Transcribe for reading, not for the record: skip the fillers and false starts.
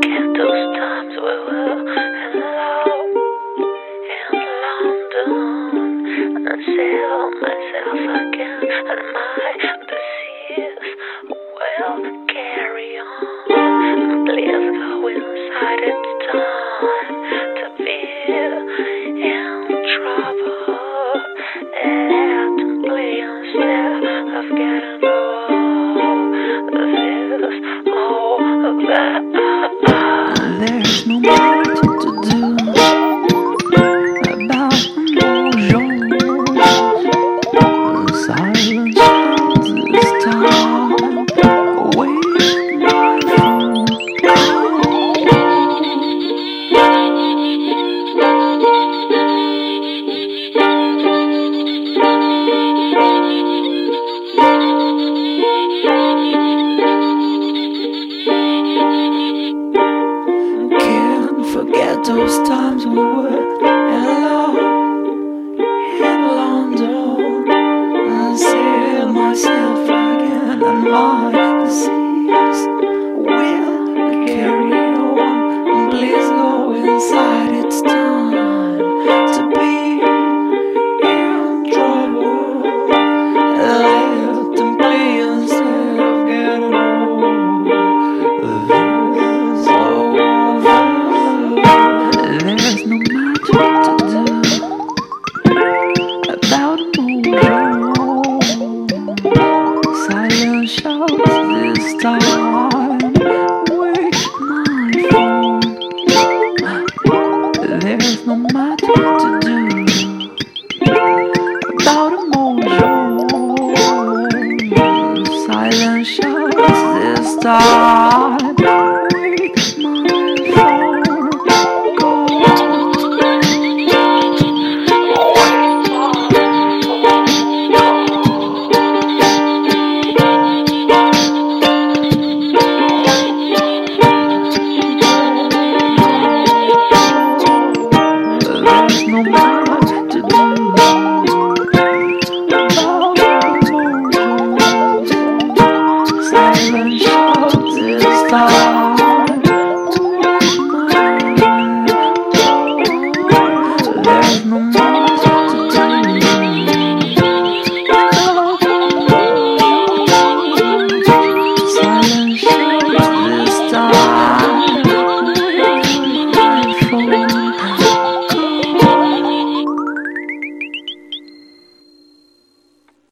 forget those times we were in love in London, and sell myself again, and my disease will carry on. Please go inside, it's time to be in trouble. Let them play instead of getting old. There's no more to do about emotions. Silence shouts this time. Wait, my phone. Can't forget those times we were in love in London. I sail myself again, and my disease will carry on. Please go inside, it's time to be in trouble. Let them play instead of getting old. This over. There's no magic to do about emotion. Silence shouts this time. Wait, my phone. There's no magic to do about emotion. Silence shouts this time.